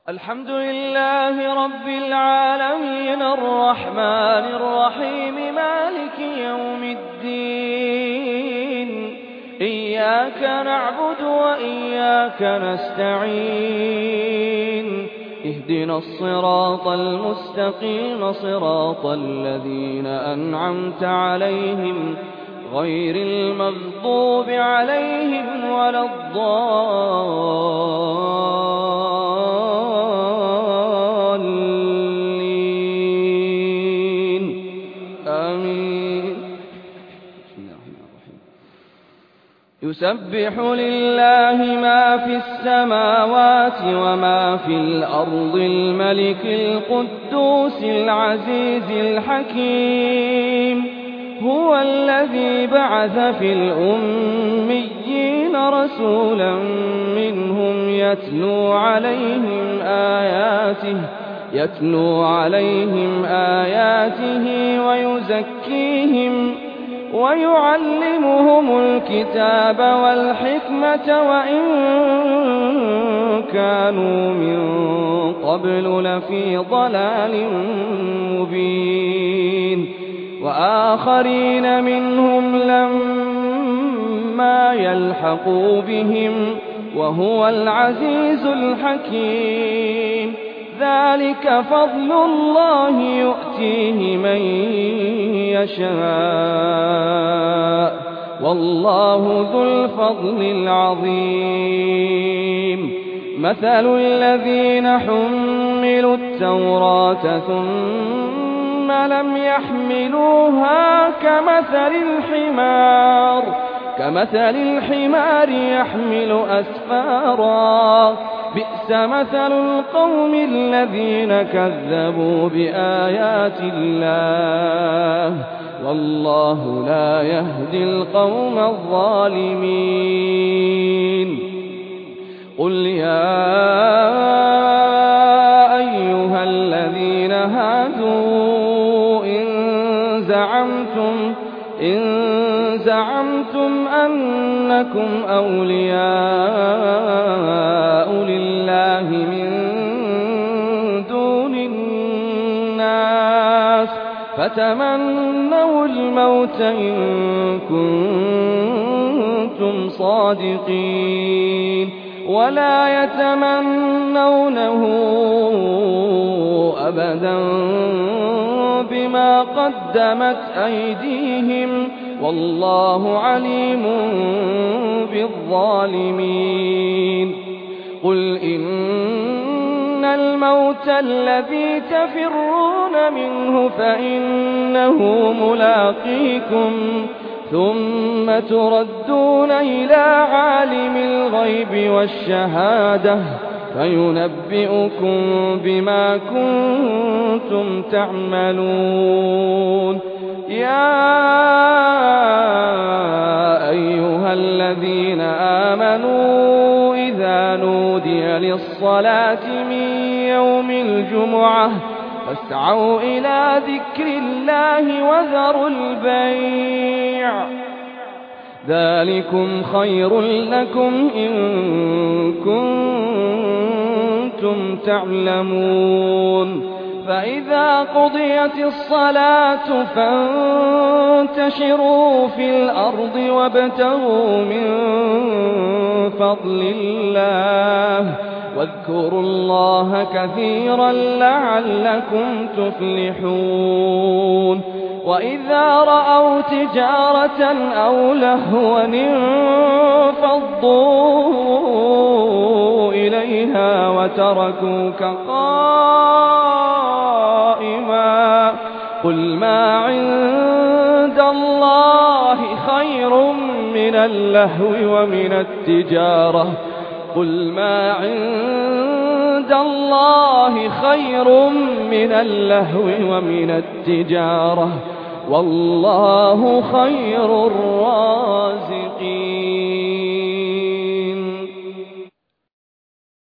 الحمد لله رب العالمين الرحمن الرحيم مالك يوم الدين إياك نعبد وإياك نستعين اهدنا الصراط المستقيم صراط الذين أنعمت عليهم غير المغضوب عليهم ولا الضالين آمين. بسم الله الرحمن الرحيم. يسبح لله ما في السماوات وما في الأرض الملك القدوس العزيز الحكيم هو الذي بعث في الأميين رسولا منهم يتلو عليهم آياته ويزكيهم ويعلمهم الكتاب والحكمة وإن كانوا من قبل لفي ضلال مبين وآخرين منهم لما يلحقوا بهم وهو العزيز الحكيم ذلك فضل الله يؤتيه من يشاء والله ذو الفضل العظيم. مثل الذين حملوا التوراة ثم لم يحملوها كمثل الحمار يحمل أسفارا بئس مثل القوم الذين كذبوا بآيات الله والله لا يهدي القوم الظالمين. قل يا أيها الذين هادوا إن زعمتم أنكم أولياء لله من دون الناس فتمنوا الموت إن كنتم صادقين ولا يتمنونه أبدا بما قدمت أيديهم والله عليم بالظالمين. قل إن الموت الذي تفرون منه فإنه ملاقيكم ثم تردون إلى عالم الغيب والشهادة فينبئكم بما كنتم تعملون. يا أيها الذين آمنوا إذا نودي للصلاة من يوم الجمعة فاسعوا إلى ذكر الله وذروا البيع ذلكم خير لكم إن كنتم تعلمون. فإذا قضيت الصلاة فانتشروا في الأرض وابتغوا من فضل الله واذكروا الله كثيرا لعلكم تفلحون. وإذا رأوا تجارة أو لهوا انفضوا إليها وتركوك قائما قل ما عند الله خير من اللهو ومن التجارة والله خير الرازقين.